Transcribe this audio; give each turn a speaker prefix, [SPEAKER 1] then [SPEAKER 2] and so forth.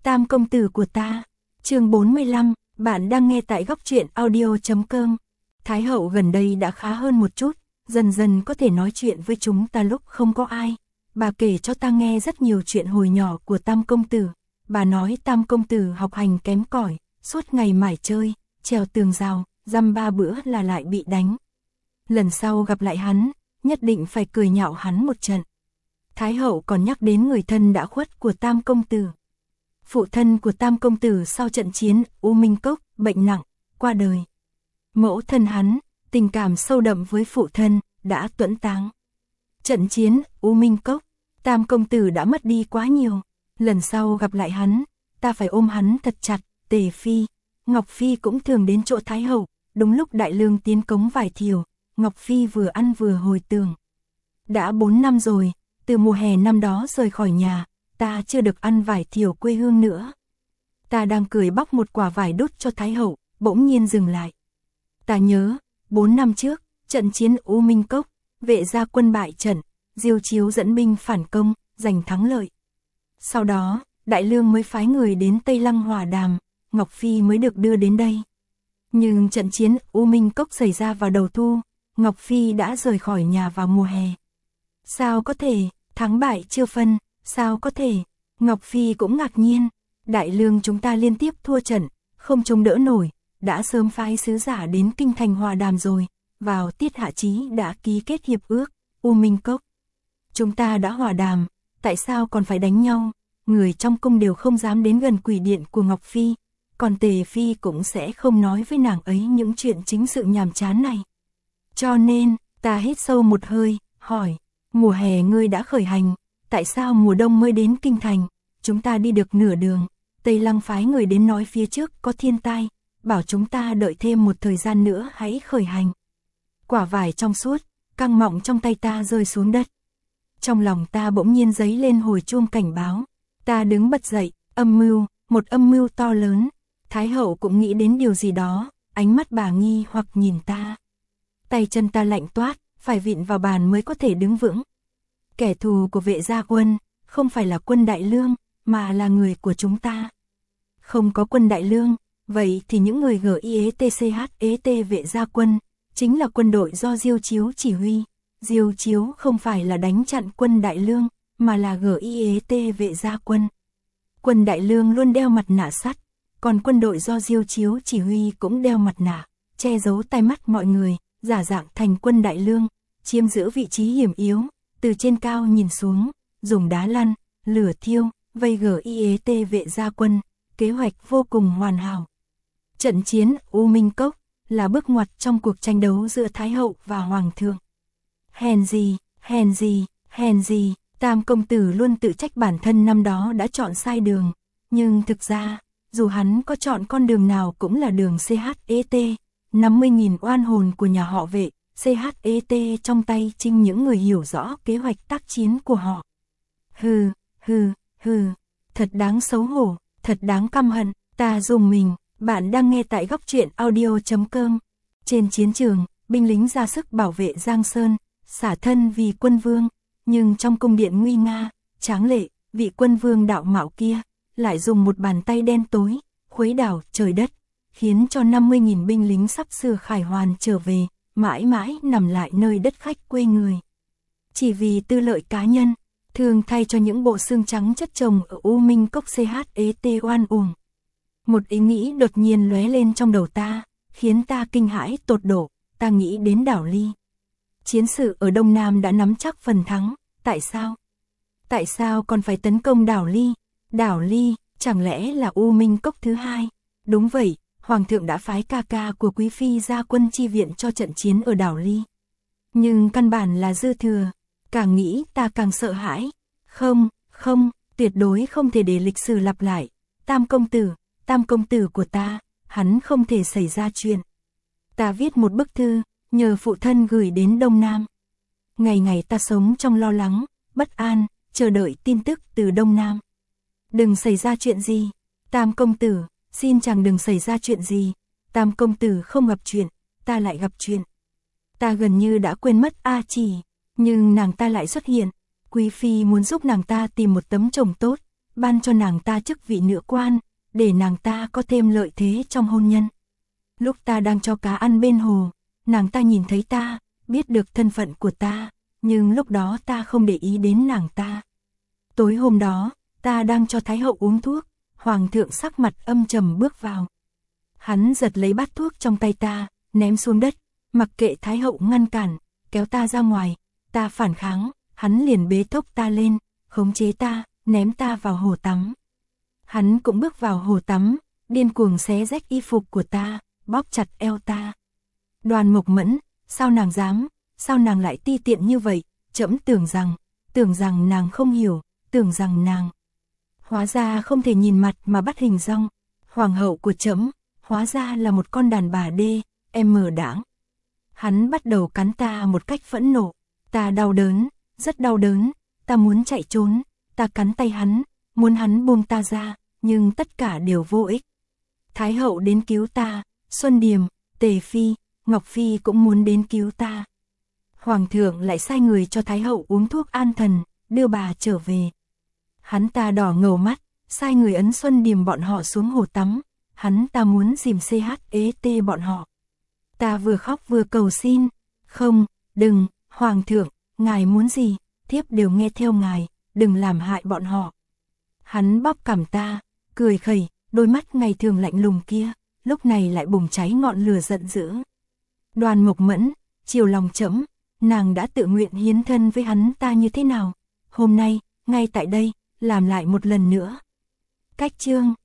[SPEAKER 1] Tam công tử của ta. Chương 45, bạn đang nghe tại góc truyện audio.com. Thái hậu gần đây đã khá hơn một chút, dần dần có thể nói chuyện với chúng ta lúc không có ai. Bà kể cho ta nghe rất nhiều chuyện hồi nhỏ của Tam công tử. Bà nói Tam công tử học hành kém cỏi, suốt ngày mải chơi, trèo tường rào, dăm ba bữa là lại bị đánh. Lần sau gặp lại hắn, nhất định phải cười nhạo hắn một trận. Thái hậu còn nhắc đến người thân đã khuất của Tam công tử. Phụ thân của Tam công tử sau trận chiến U Minh Cốc, bệnh nặng, qua đời. Mẫu thân hắn, tình cảm sâu đậm với phụ thân, đã tuẫn táng. Trận chiến U Minh Cốc, Tam công tử đã mất đi quá nhiều. Lần sau gặp lại hắn, ta phải ôm hắn thật chặt. Tề Phi, Ngọc Phi cũng thường đến chỗ Thái hậu. Đúng lúc Đại Lương tiến cống vải thiều, Ngọc Phi vừa ăn vừa hồi tưởng. Đã 4 năm rồi, từ mùa hè năm đó rời khỏi nhà, ta chưa được ăn vải thiều quê hương nữa. Ta đang cười bóc một quả vải đút cho Thái hậu, bỗng nhiên dừng lại. Ta nhớ, 4 năm trước, trận chiến U Minh Cốc, Vệ gia quân bại trận, Diêu Chiếu dẫn binh phản công, giành thắng lợi. Sau đó, Đại Lương mới phái người đến Tây Lăng hòa đàm, Ngọc Phi mới được đưa đến đây. Nhưng trận chiến U Minh Cốc xảy ra vào đầu thu, Ngọc Phi đã rời khỏi nhà vào mùa hè. Sao có thể, thắng bại chưa phân, sao có thể? Ngọc Phi cũng ngạc nhiên, Đại Lương chúng ta liên tiếp thua trận, không chống đỡ nổi, đã sớm phái sứ giả đến kinh thành hòa đàm rồi, vào tiết hạ chí đã ký kết hiệp ước, U Minh Cốc. Chúng ta đã hòa đàm, tại sao còn phải đánh nhau? Người trong cung đều không dám đến gần quỷ điện của Ngọc Phi, còn Tề Phi cũng sẽ không nói với nàng ấy những chuyện chính sự nhàm chán này. Cho nên, ta hít sâu một hơi, hỏi, mùa hè ngươi đã khởi hành, tại sao mùa đông mới đến kinh thành? Chúng ta đi được nửa đường, Tây Lăng phái người đến nói phía trước có thiên tai, bảo chúng ta đợi thêm một thời gian nữa hãy khởi hành. Quả vải trong suốt, căng mọng trong tay ta rơi xuống đất. Trong lòng ta bỗng nhiên giấy lên hồi chuông cảnh báo. Ta đứng bật dậy, một âm mưu to lớn. Thái hậu cũng nghĩ đến điều gì đó, ánh mắt bà nghi hoặc nhìn ta. Tay chân ta lạnh toát, phải vịn vào bàn mới có thể đứng vững. Kẻ thù của Vệ gia quân, không phải là quân Đại Lương, mà là người của chúng ta. Không có quân Đại Lương, vậy thì những người GIETCHET Vệ gia quân, chính là quân đội do Diêu Chiếu chỉ huy. Diêu Chiếu không phải là đánh chặn quân Đại Lương, mà là GIET Vệ gia quân. Quân Đại Lương luôn đeo mặt nạ sắt, còn quân đội do Diêu Chiếu chỉ huy cũng đeo mặt nạ, che giấu tai mắt mọi người, giả dạng thành quân Đại Lương, chiếm giữ vị trí hiểm yếu, từ trên cao nhìn xuống, dùng đá lăn, lửa thiêu, vây GIET Vệ gia quân, kế hoạch vô cùng hoàn hảo. Trận chiến U Minh Cốc là bước ngoặt trong cuộc tranh đấu giữa Thái hậu và Hoàng thượng. Hèn gì, Tam công tử luôn tự trách bản thân năm đó đã chọn sai đường, nhưng thực ra, dù hắn có chọn con đường nào cũng là đường CHET, 50.000 oan hồn của nhà họ Vệ, CHET trong tay trinh những người hiểu rõ kế hoạch tác chiến của họ. Hừ, thật đáng xấu hổ, thật đáng căm hận, ta dùng mình. Bạn đang nghe tại góc truyện audio.com. Trên chiến trường, binh lính ra sức bảo vệ Giang Sơn, xả thân vì quân vương, nhưng trong cung điện nguy nga, tráng lệ, vị quân vương đạo mạo kia, lại dùng một bàn tay đen tối, khuấy đảo trời đất, khiến cho 50.000 binh lính sắp sửa khải hoàn trở về, mãi mãi nằm lại nơi đất khách quê người. Chỉ vì tư lợi cá nhân, thường thay cho những bộ xương trắng chất chồng ở U Minh Cốc CHET oan uổng. Một ý nghĩ đột nhiên lóe lên trong đầu ta, khiến ta kinh hãi tột độ, ta nghĩ đến Đảo Ly. Chiến sự ở Đông Nam đã nắm chắc phần thắng, tại sao? Tại sao còn phải tấn công Đảo Ly? Đảo Ly, chẳng lẽ là U Minh Cốc thứ hai? Đúng vậy, Hoàng thượng đã phái ca ca của Quý Phi ra quân chi viện cho trận chiến ở Đảo Ly. Nhưng căn bản là dư thừa, càng nghĩ ta càng sợ hãi. Không, tuyệt đối không thể để lịch sử lặp lại. Tam công tử của ta, hắn không thể xảy ra chuyện. Ta viết một bức thư, nhờ phụ thân gửi đến Đông Nam. Ngày ngày ta sống trong lo lắng, bất an, chờ đợi tin tức từ Đông Nam. Đừng xảy ra chuyện gì, Tam công tử, xin chàng đừng xảy ra chuyện gì. Tam công tử không gặp chuyện, ta lại gặp chuyện. Ta gần như đã quên mất A Chỉ, nhưng nàng ta lại xuất hiện. Quý Phi muốn giúp nàng ta tìm một tấm chồng tốt, ban cho nàng ta chức vị nữ quan, để nàng ta có thêm lợi thế trong hôn nhân. Lúc ta đang cho cá ăn bên hồ, nàng ta nhìn thấy ta, biết được thân phận của ta, nhưng lúc đó ta không để ý đến nàng ta. Tối hôm đó, ta đang cho Thái hậu uống thuốc, Hoàng thượng sắc mặt âm trầm bước vào. Hắn giật lấy bát thuốc trong tay ta, ném xuống đất, mặc kệ Thái hậu ngăn cản, kéo ta ra ngoài, ta phản kháng, hắn liền bế tốc ta lên, khống chế ta, ném ta vào hồ tắm. Hắn cũng bước vào hồ tắm, điên cuồng xé rách y phục của ta, bóp chặt eo ta. Đoàn Mộc Mẫn, sao nàng dám, sao nàng lại ti tiện như vậy, trẫm tưởng rằng nàng không hiểu, tưởng rằng nàng. Hóa ra không thể nhìn mặt mà bắt hình dong, hoàng hậu của trẫm, hóa ra là một con đàn bà đê, em mờ đãng. Hắn bắt đầu cắn ta một cách phẫn nộ, ta đau đớn, rất đau đớn, ta muốn chạy trốn, ta cắn tay hắn, muốn hắn buông ta ra, nhưng tất cả đều vô ích. Thái hậu đến cứu ta, Xuân Điềm, Tề Phi, Ngọc Phi cũng muốn đến cứu ta. Hoàng thượng lại sai người cho Thái hậu uống thuốc an thần, đưa bà trở về. Hắn ta đỏ ngầu mắt, sai người ấn Xuân Điềm bọn họ xuống hồ tắm, hắn ta muốn dìm CHET bọn họ. Ta vừa khóc vừa cầu xin, không, đừng, Hoàng thượng, ngài muốn gì, thiếp đều nghe theo ngài, đừng làm hại bọn họ. Hắn bóp cằm ta, cười khẩy, đôi mắt ngày thường lạnh lùng kia, lúc này lại bùng cháy ngọn lửa giận dữ. Đoàn Mộc Mẫn, chiều lòng trẫm, nàng đã tự nguyện hiến thân với hắn ta như thế nào, hôm nay, ngay tại đây, làm lại một lần nữa. Cách chương